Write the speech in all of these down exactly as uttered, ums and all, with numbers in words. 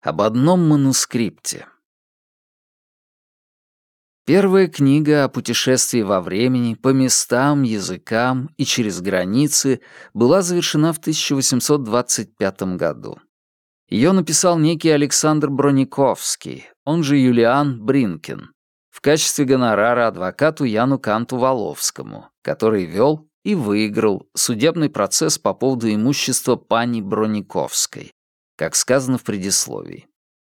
об одном манускрипте. Первая книга о путешествии во времени по местам, языкам и через границы была завершена в тысяча восемьсот двадцать пятом году. Ее написал некий Александр Брониковский, он же Юлиан Бринкин, в качестве гонорара адвокату Яну Канту Воловскому, который вел и выиграл судебный процесс по поводу имущества пани Брониковской, как сказано в предисловии.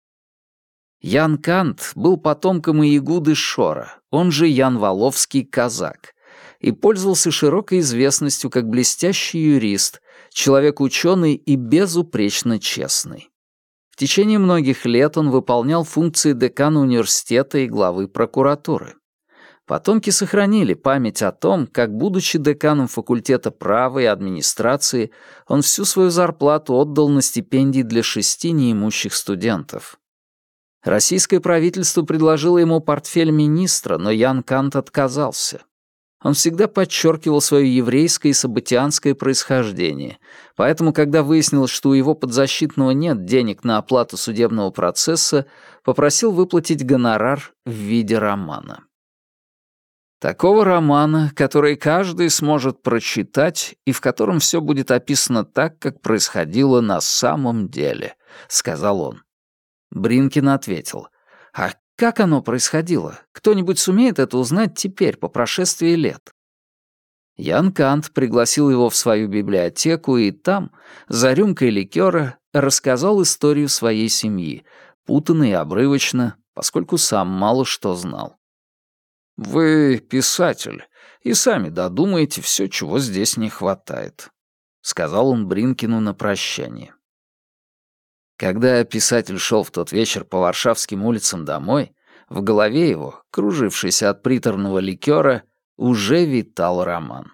Ян Кант был потомком Иегуды Шора, он же Ян Воловский казак, и пользовался широкой известностью как блестящий юрист, человек ученый и безупречно честный. В течение многих лет он выполнял функции декана университета и главы прокуратуры. Потомки сохранили память о том, как, будучи деканом факультета права и администрации, он всю свою зарплату отдал на стипендии для шести неимущих студентов. Российское правительство предложило ему портфель министра, но Ян Кант отказался. Он всегда подчеркивал свое еврейское и событианское происхождение, поэтому, когда выяснилось, что у его подзащитного нет денег на оплату судебного процесса, попросил выплатить гонорар в виде романа. Такого романа, который каждый сможет прочитать и в котором все будет описано так, как происходило на самом деле, — сказал он. Бринкин ответил: «А как оно происходило? Кто-нибудь сумеет это узнать теперь, по прошествии лет?» Ян Кант пригласил его в свою библиотеку и там, за рюмкой ликера, рассказал историю своей семьи, путанно и обрывочно, поскольку сам мало что знал. «Вы писатель, и сами додумаете все, чего здесь не хватает», — сказал он Бринкину на прощание. Когда писатель шел в тот вечер по Варшавским улицам домой, в голове его, кружившейся от приторного ликера, уже витал роман.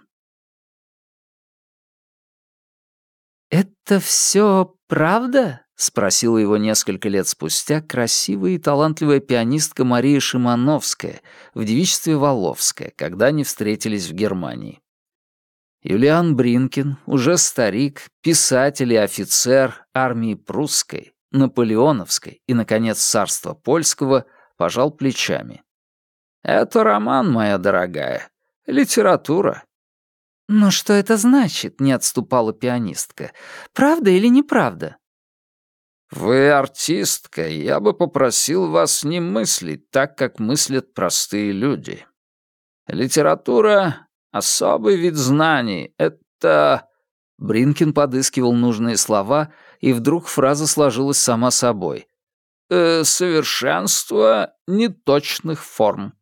«Это все правда?» — спросила его несколько лет спустя красивая и талантливая пианистка Мария Шимановская в девичестве Воловская, когда они встретились в Германии. Юлиан Бринкин, уже старик, писатель и офицер армии прусской, наполеоновской и, наконец, царства польского, пожал плечами. «Это роман, моя дорогая, литература». «Но что это значит?» — не отступала пианистка. «Правда или неправда?» «Вы артистка, и я бы попросил вас не мыслить так, как мыслят простые люди. Литература — особый вид знаний. Это...» Бринкин подыскивал нужные слова, и вдруг фраза сложилась сама собой. «Э, «Совершенство неточных форм».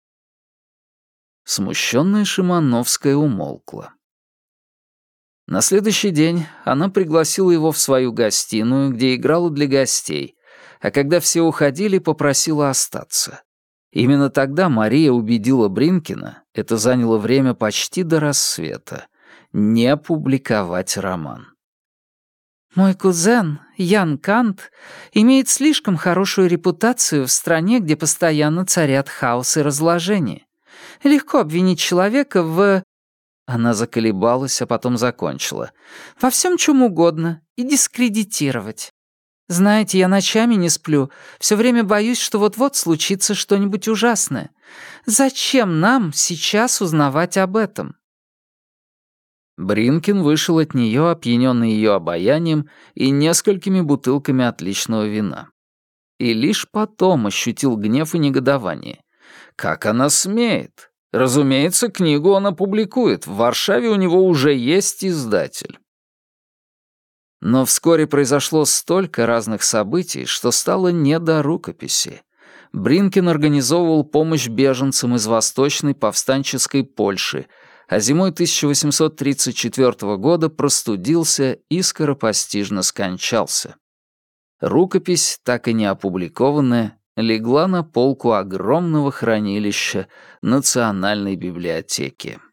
Смущенная Шимановская умолкла. На следующий день она пригласила его в свою гостиную, где играла для гостей, а когда все уходили, попросила остаться. Именно тогда Мария убедила Бринкина, это заняло время почти до рассвета, не публиковать роман. «Мой кузен, Ян Кант, имеет слишком хорошую репутацию в стране, где постоянно царят хаос и разложение. Легко обвинить человека в...» Она заколебалась, а потом закончила. «Во всем чем угодно и дискредитировать. Знаете, я ночами не сплю, все время боюсь, что вот-вот случится что-нибудь ужасное. Зачем нам сейчас узнавать об этом?» Бринкин вышел от нее, опьяненный ее обаянием и несколькими бутылками отличного вина. И лишь потом ощутил гнев и негодование. Как она смеет? Разумеется, книгу он опубликует. В Варшаве у него уже есть издатель. Но вскоре произошло столько разных событий, что стало не до рукописи. Бринкин организовывал помощь беженцам из Восточной повстанческой Польши, а зимой тысяча восемьсот тридцать четвёртого года простудился и скоропостижно скончался. Рукопись, так и не опубликованная, легла на полку огромного хранилища Национальной библиотеки.